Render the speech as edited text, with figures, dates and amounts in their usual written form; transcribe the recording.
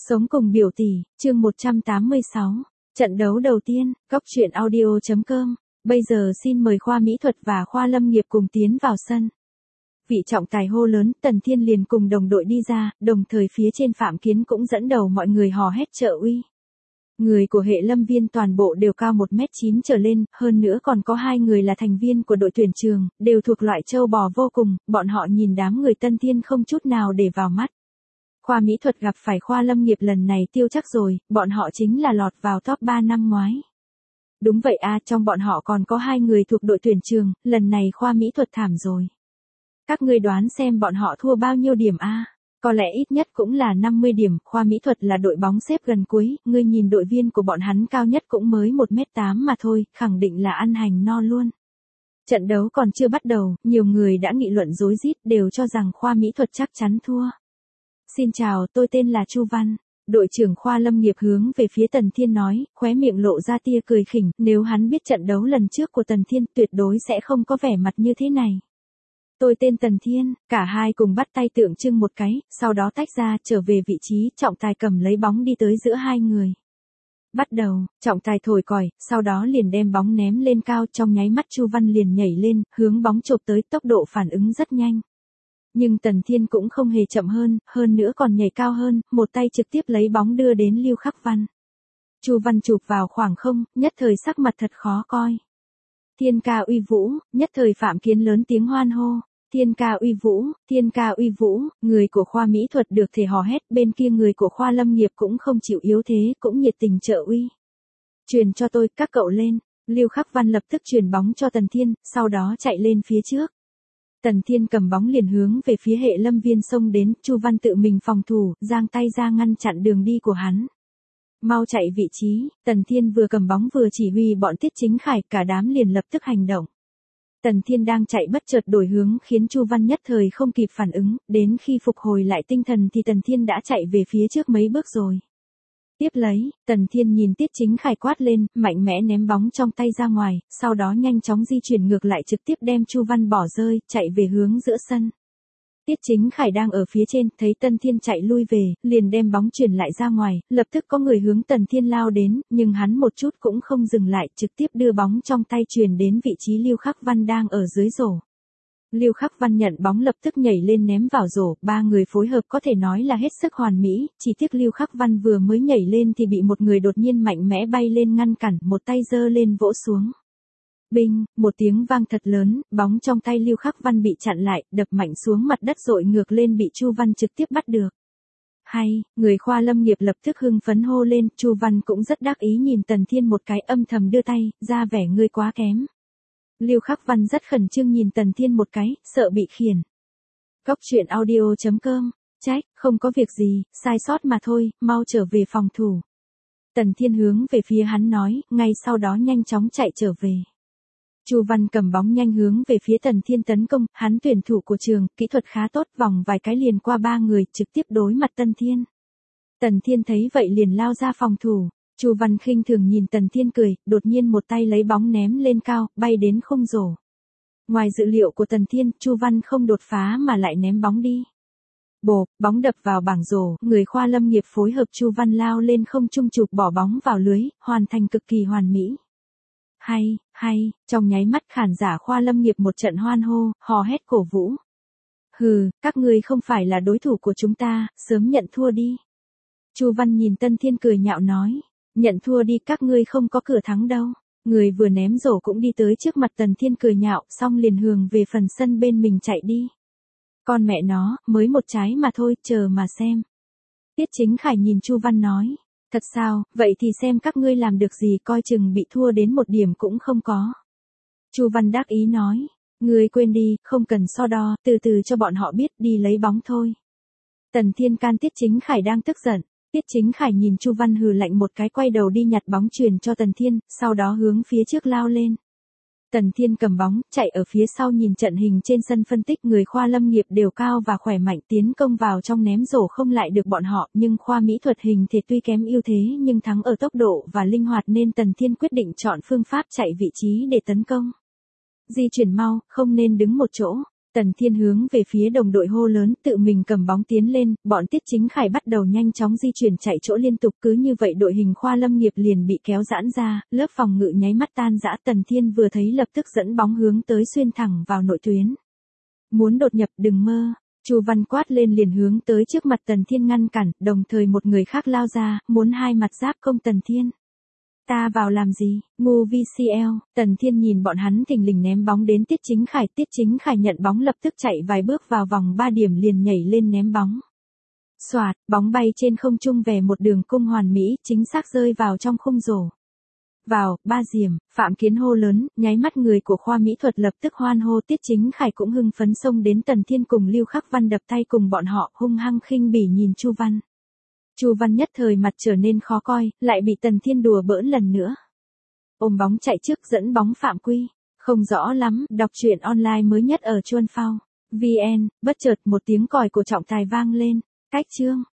Sống cùng biểu tỷ, chương 186. Trận đấu đầu tiên, góc truyện audio.com. Bây giờ xin mời khoa mỹ thuật và khoa lâm nghiệp cùng tiến vào sân. Vị trọng tài hô lớn, Tần Thiên liền cùng đồng đội đi ra, đồng thời phía trên Phạm Kiến cũng dẫn đầu mọi người hò hét trợ uy. Người của hệ lâm viên toàn bộ đều cao 1m9 trở lên, hơn nữa còn có 2 người là thành viên của đội tuyển trường, đều thuộc loại trâu bò vô cùng, bọn họ nhìn đám người Tân Thiên không chút nào để vào mắt. Khoa mỹ thuật gặp phải khoa lâm nghiệp lần này tiêu chắc rồi, bọn họ chính là lọt vào top 3 năm ngoái. Đúng vậy trong bọn họ còn có 2 người thuộc đội tuyển trường, lần này khoa mỹ thuật thảm rồi. Các ngươi đoán xem bọn họ thua bao nhiêu điểm Có lẽ ít nhất cũng là 50 điểm, khoa mỹ thuật là đội bóng xếp gần cuối, ngươi nhìn đội viên của bọn hắn cao nhất cũng mới 1m8 mà thôi, khẳng định là ăn hành no luôn. Trận đấu còn chưa bắt đầu, nhiều người đã nghị luận rối rít đều cho rằng khoa mỹ thuật chắc chắn thua. Xin chào, tôi tên là Chu Văn. Đội trưởng khoa lâm nghiệp hướng về phía Tần Thiên nói, khóe miệng lộ ra tia cười khỉnh, nếu hắn biết trận đấu lần trước của Tần Thiên tuyệt đối sẽ không có vẻ mặt như thế này. Tôi tên Tần Thiên, cả hai cùng bắt tay tượng trưng một cái, sau đó tách ra trở về vị trí, trọng tài cầm lấy bóng đi tới giữa hai người. Bắt đầu, trọng tài thổi còi, sau đó liền đem bóng ném lên cao, trong nháy mắt Chu Văn liền nhảy lên, hướng bóng chộp tới, tốc độ phản ứng rất nhanh. Nhưng Tần Thiên cũng không hề chậm hơn nữa còn nhảy cao hơn, một tay trực tiếp lấy bóng đưa đến Lưu Khắc Văn. Chu Văn chụp vào khoảng không, nhất thời sắc mặt thật khó coi. Thiên ca uy vũ, nhất thời Phạm Kiến lớn tiếng hoan hô. Thiên ca uy vũ, thiên ca uy vũ, người của khoa mỹ thuật được thể hò hét, bên kia người của khoa lâm nghiệp cũng không chịu yếu thế, cũng nhiệt tình trợ uy. Truyền cho tôi, các cậu lên. Lưu Khắc Văn lập tức truyền bóng cho Tần Thiên, sau đó chạy lên phía trước. Tần Thiên cầm bóng liền hướng về phía hệ lâm viên xông đến, Chu Văn tự mình phòng thủ, giang tay ra ngăn chặn đường đi của hắn. Mau chạy vị trí, Tần Thiên vừa cầm bóng vừa chỉ huy bọn Tiết Chính Khải, cả đám liền lập tức hành động. Tần Thiên đang chạy bất chợt đổi hướng khiến Chu Văn nhất thời không kịp phản ứng, đến khi phục hồi lại tinh thần thì Tần Thiên đã chạy về phía trước mấy bước rồi. Tiếp lấy, Tần Thiên nhìn Tiết Chính Khải quát lên, mạnh mẽ ném bóng trong tay ra ngoài, sau đó nhanh chóng di chuyển ngược lại trực tiếp đem Chu Văn bỏ rơi, chạy về hướng giữa sân. Tiết Chính Khải đang ở phía trên, thấy Tần Thiên chạy lui về, liền đem bóng chuyển lại ra ngoài, lập tức có người hướng Tần Thiên lao đến, nhưng hắn một chút cũng không dừng lại, trực tiếp đưa bóng trong tay truyền đến vị trí Lưu Khắc Văn đang ở dưới rổ. Lưu Khắc Văn nhận bóng lập tức nhảy lên ném vào rổ, ba người phối hợp có thể nói là hết sức hoàn mỹ, chỉ tiếc Lưu Khắc Văn vừa mới nhảy lên thì bị một người đột nhiên mạnh mẽ bay lên ngăn cản, một tay giơ lên vỗ xuống. Binh, một tiếng vang thật lớn, bóng trong tay Lưu Khắc Văn bị chặn lại, đập mạnh xuống mặt đất dội ngược lên bị Chu Văn trực tiếp bắt được. Hay, người khoa lâm nghiệp lập tức hưng phấn hô lên, Chu Văn cũng rất đắc ý nhìn Tần Thiên một cái âm thầm đưa tay, ra vẻ ngươi quá kém. Lưu Khắc Văn rất khẩn trương nhìn Tần Thiên một cái, sợ bị khiển. Góc truyện audio.com, trách, không có việc gì, sai sót mà thôi, mau trở về phòng thủ. Tần Thiên hướng về phía hắn nói, ngay sau đó nhanh chóng chạy trở về. Chu Văn cầm bóng nhanh hướng về phía Tần Thiên tấn công, hắn tuyển thủ của trường, kỹ thuật khá tốt, vòng vài cái liền qua 3 người, trực tiếp đối mặt Tần Thiên. Tần Thiên thấy vậy liền lao ra phòng thủ. Chu Văn khinh thường nhìn Tần Thiên cười, đột nhiên một tay lấy bóng ném lên cao, bay đến khung rổ. Ngoài dự liệu của Tần Thiên, Chu Văn không đột phá mà lại ném bóng đi. Bộp, bóng đập vào bảng rổ, người khoa lâm nghiệp phối hợp Chu Văn lao lên không trung chụp bỏ bóng vào lưới, hoàn thành cực kỳ hoàn mỹ. Hay, trong nháy mắt khán giả khoa lâm nghiệp một trận hoan hô, hò hét cổ vũ. Hừ, các ngươi không phải là đối thủ của chúng ta, sớm nhận thua đi. Chu Văn nhìn Tần Thiên cười nhạo nói. Nhận thua đi, các ngươi không có cửa thắng đâu. Người vừa ném rổ cũng đi tới trước mặt Tần Thiên cười nhạo, xong liền hướng về phần sân bên mình chạy đi. Con mẹ nó, mới một trái mà thôi, chờ mà xem. Tiết Chính Khải nhìn Chu Văn nói. Thật sao, vậy thì xem các ngươi làm được gì, coi chừng bị thua đến một điểm cũng không có. Chu Văn đắc ý nói. Ngươi quên đi, không cần so đo, từ từ cho bọn họ biết, đi lấy bóng thôi. Tần Thiên can Tiết Chính Khải đang tức giận. Tiết Chính Khải nhìn Chu Văn hừ lạnh một cái, quay đầu đi nhặt bóng truyền cho Tần Thiên, sau đó hướng phía trước lao lên. Tần Thiên cầm bóng, chạy ở phía sau nhìn trận hình trên sân phân tích, người khoa lâm nghiệp đều cao và khỏe mạnh, tiến công vào trong ném rổ không lại được bọn họ, nhưng khoa mỹ thuật hình thể tuy kém ưu thế nhưng thắng ở tốc độ và linh hoạt nên Tần Thiên quyết định chọn phương pháp chạy vị trí để tấn công. Di chuyển mau, không nên đứng một chỗ. Tần Thiên hướng về phía đồng đội hô lớn, tự mình cầm bóng tiến lên, bọn Tiết Chính Khải bắt đầu nhanh chóng di chuyển chạy chỗ liên tục, cứ như vậy đội hình Khoa Lâm nghiệp liền bị kéo giãn ra, lớp phòng ngự nháy mắt tan rã. Tần Thiên vừa thấy lập tức dẫn bóng hướng tới xuyên thẳng vào nội tuyến. Muốn đột nhập đừng mơ. Chu Văn quát lên liền hướng tới trước mặt Tần Thiên ngăn cản, đồng thời một người khác lao ra, muốn hai mặt giáp công Tần Thiên. Ta vào làm gì, ngu VCL, Tần Thiên nhìn bọn hắn thình lình ném bóng đến Tiết Chính Khải nhận bóng lập tức chạy vài bước vào vòng 3 điểm liền nhảy lên ném bóng. Xoạt, bóng bay trên không trung về một đường cung hoàn mỹ, chính xác rơi vào trong khung rổ. Vào, 3 điểm, Phạm Kiến hô lớn, nháy mắt người của khoa mỹ thuật lập tức hoan hô. Tiết Chính Khải cũng hưng phấn xông đến Tần Thiên cùng Lưu Khắc Văn đập tay cùng bọn họ, hung hăng khinh bỉ nhìn Chu Văn. Chu Văn nhất thời mặt trở nên khó coi, lại bị Tần Thiên đùa bỡn lần nữa. Ôm bóng chạy trước dẫn bóng phạm quy, không rõ lắm, đọc truyện online mới nhất ở Chuan Phao. VN, bất chợt một tiếng còi của trọng tài vang lên, cách chương.